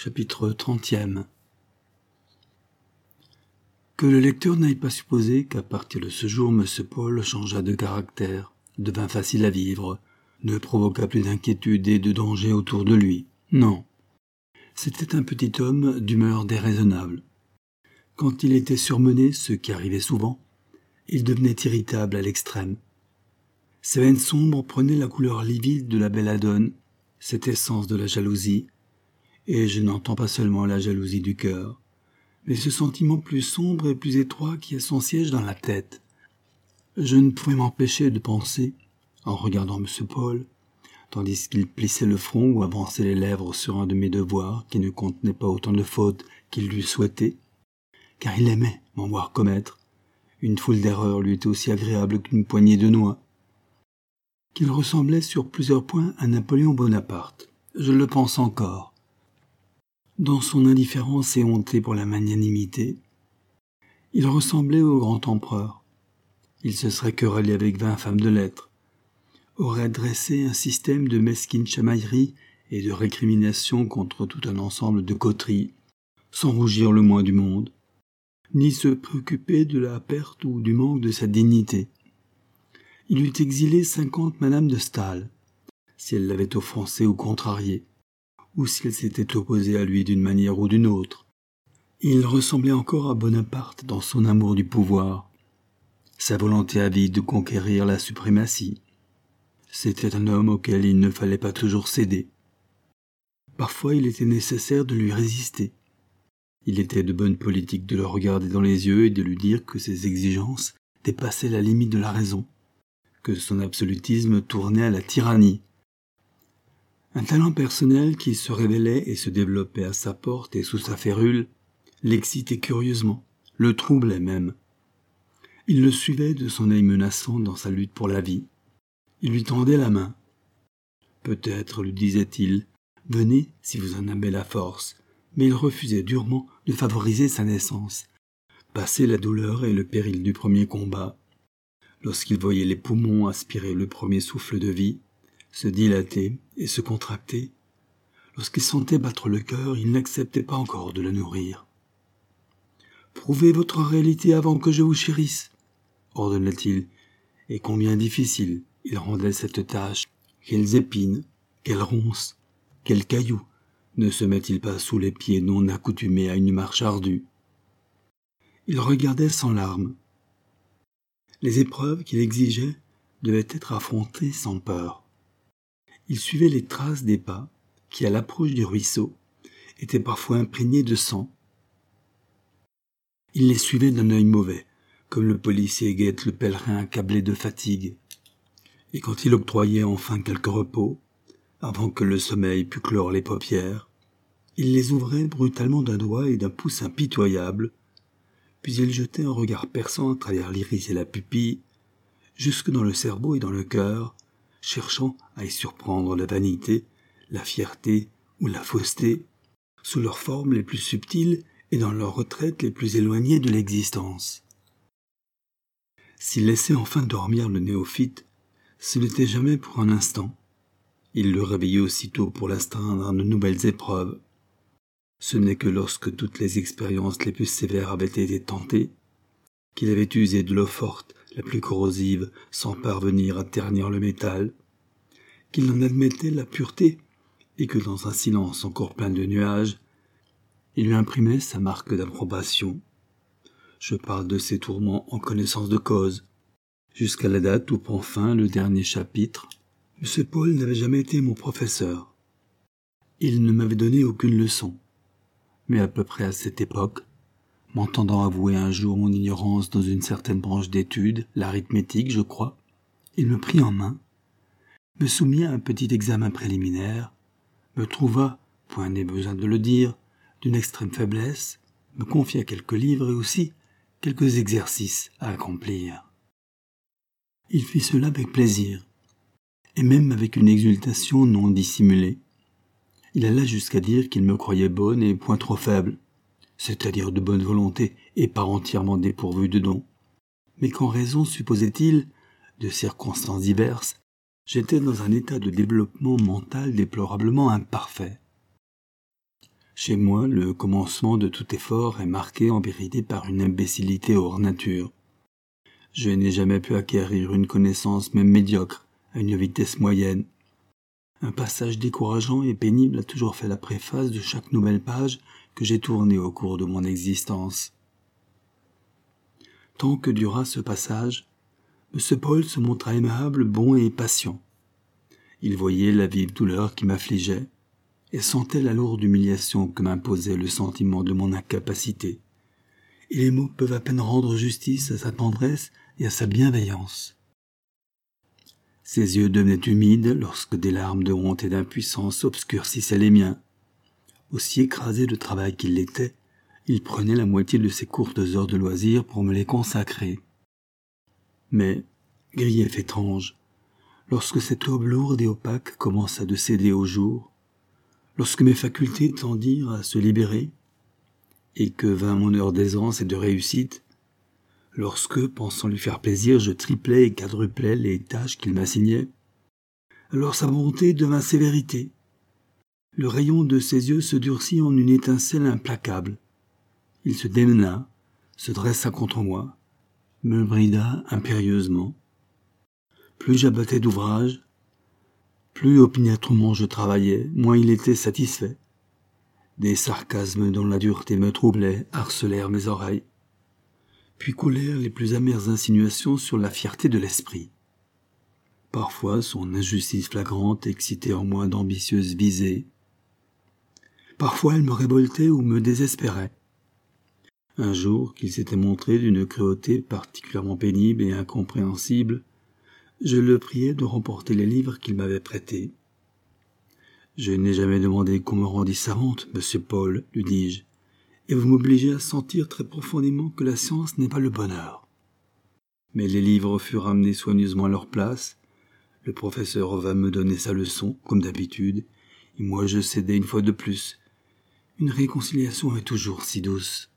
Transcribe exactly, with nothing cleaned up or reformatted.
Chapitre trentième. Que le lecteur n'aille pas supposer qu'à partir de ce jour, M. Paul changea de caractère, devint facile à vivre, ne provoqua plus d'inquiétude et de danger autour de lui. Non. C'était un petit homme d'humeur déraisonnable. Quand il était surmené, ce qui arrivait souvent, il devenait irritable à l'extrême. Ses veines sombres prenaient la couleur livide de la belladone, cette essence de la jalousie, et je n'entends pas seulement la jalousie du cœur, mais ce sentiment plus sombre et plus étroit qui a son siège dans la tête. Je ne pouvais m'empêcher de penser, en regardant M. Paul, tandis qu'il plissait le front ou avançait les lèvres sur un de mes devoirs qui ne contenait pas autant de fautes qu'il l'eût souhaité, car il aimait m'en voir commettre. Une foule d'erreurs lui était aussi agréable qu'une poignée de noix, qu'il ressemblait sur plusieurs points à Napoléon Bonaparte. Je le pense encore. Dans son indifférence éhontée pour la magnanimité, il ressemblait au grand empereur. Il se serait querellé avec vingt femmes de lettres, aurait dressé un système de mesquines chamailleries et de récriminations contre tout un ensemble de coteries, sans rougir le moins du monde, ni se préoccuper de la perte ou du manque de sa dignité. Il eût exilé cinquante Madame de Staël, si elle l'avait offensé ou contrarié, ou si elle s'était opposée à lui d'une manière ou d'une autre. Il ressemblait encore à Bonaparte dans son amour du pouvoir, sa volonté avide de conquérir la suprématie. C'était un homme auquel il ne fallait pas toujours céder. Parfois il était nécessaire de lui résister. Il était de bonne politique de le regarder dans les yeux et de lui dire que ses exigences dépassaient la limite de la raison, que son absolutisme tournait à la tyrannie. Un talent personnel qui se révélait et se développait à sa porte et sous sa férule l'excitait curieusement, le troublait même. Il le suivait de son œil menaçant dans sa lutte pour la vie. Il lui tendait la main. Peut-être, lui disait-il, venez si vous en avez la force, mais il refusait durement de favoriser sa naissance. Passé la douleur et le péril du premier combat, lorsqu'il voyait les poumons aspirer le premier souffle de vie, se dilater et se contracter, lorsqu'il sentait battre le cœur, il n'acceptait pas encore de le nourrir. « Prouvez votre réalité avant que je vous chérisse », ordonna-t-il, et combien difficile il rendait cette tâche. Quelles épines, quelles ronces, quels cailloux ne se met-il pas sous les pieds non accoutumés à une marche ardue? Il regardait sans larmes. Les épreuves qu'il exigeait devaient être affrontées sans peur. Il suivait les traces des pas qui, à l'approche du ruisseau, étaient parfois imprégnés de sang. Il les suivait d'un œil mauvais, comme le policier guette le pèlerin accablé de fatigue. Et quand il octroyait enfin quelques repos, avant que le sommeil pût clore les paupières, il les ouvrait brutalement d'un doigt et d'un pouce impitoyable, puis il jetait un regard perçant à travers l'iris et la pupille, jusque dans le cerveau et dans le cœur, cherchant à y surprendre la vanité, la fierté ou la fausseté, sous leurs formes les plus subtiles et dans leurs retraites les plus éloignées de l'existence. S'il laissait enfin dormir le néophyte, ce n'était jamais pour un instant. Il le réveillait aussitôt pour l'astreindre à de nouvelles épreuves. Ce n'est que lorsque toutes les expériences les plus sévères avaient été tentées, qu'il avait usé de l'eau forte, la plus corrosive, sans parvenir à ternir le métal, qu'il en admettait la pureté, et que dans un silence encore plein de nuages, il lui imprimait sa marque d'approbation. Je parle de ces tourments en connaissance de cause, jusqu'à la date où prend fin le dernier chapitre. M. Paul n'avait jamais été mon professeur. Il ne m'avait donné aucune leçon, mais à peu près à cette époque, m'entendant avouer un jour mon ignorance dans une certaine branche d'études, l'arithmétique, je crois, il me prit en main, me soumit à un petit examen préliminaire, me trouva, point n'est besoin de le dire, d'une extrême faiblesse, me confia quelques livres et aussi quelques exercices à accomplir. Il fit cela avec plaisir, et même avec une exultation non dissimulée. Il alla jusqu'à dire qu'il me croyait bonne et point trop faible, c'est-à-dire de bonne volonté et pas entièrement dépourvu de dons, mais qu'en raison, supposait-il, de circonstances diverses, j'étais dans un état de développement mental déplorablement imparfait. Chez moi, le commencement de tout effort est marqué en vérité par une imbécilité hors nature. Je n'ai jamais pu acquérir une connaissance même médiocre, à une vitesse moyenne. Un passage décourageant et pénible a toujours fait la préface de chaque nouvelle page que j'ai tournée au cours de mon existence. Tant que dura ce passage, M. Paul se montra aimable, bon et patient. Il voyait la vive douleur qui m'affligeait et sentait la lourde humiliation que m'imposait le sentiment de mon incapacité. Et les mots peuvent à peine rendre justice à sa tendresse et à sa bienveillance. Ses yeux devenaient humides lorsque des larmes de honte et d'impuissance obscurcissaient les miens. Aussi écrasé de travail qu'il l'était, il prenait la moitié de ses courtes heures de loisir pour me les consacrer. Mais, grief étrange, lorsque cette aube lourde et opaque commença de céder au jour, lorsque mes facultés tendirent à se libérer, et que vint mon heure d'aisance et de réussite, lorsque, pensant lui faire plaisir, je triplais et quadruplais les tâches qu'il m'assignait, alors sa bonté devint sévérité. Le rayon de ses yeux se durcit en une étincelle implacable. Il se démena, se dressa contre moi, me brida impérieusement. Plus j'abattais d'ouvrage, plus opiniâtrement je travaillais, moins il était satisfait. Des sarcasmes dont la dureté me troublait harcelèrent mes oreilles, puis coulèrent les plus amères insinuations sur la fierté de l'esprit. Parfois son injustice flagrante excitait en moi d'ambitieuses visées. Parfois elle me révoltait ou me désespérait. Un jour qu'il s'était montré d'une cruauté particulièrement pénible et incompréhensible, je le priai de remporter les livres qu'il m'avait prêtés. « Je n'ai jamais demandé qu'on me rendît savante, monsieur Paul, lui dis-je, et vous m'obligez à sentir très profondément que la science n'est pas le bonheur. » Mais les livres furent ramenés soigneusement à leur place, le professeur vint me donner sa leçon, comme d'habitude, et moi je cédai une fois de plus. Une réconciliation est toujours si douce.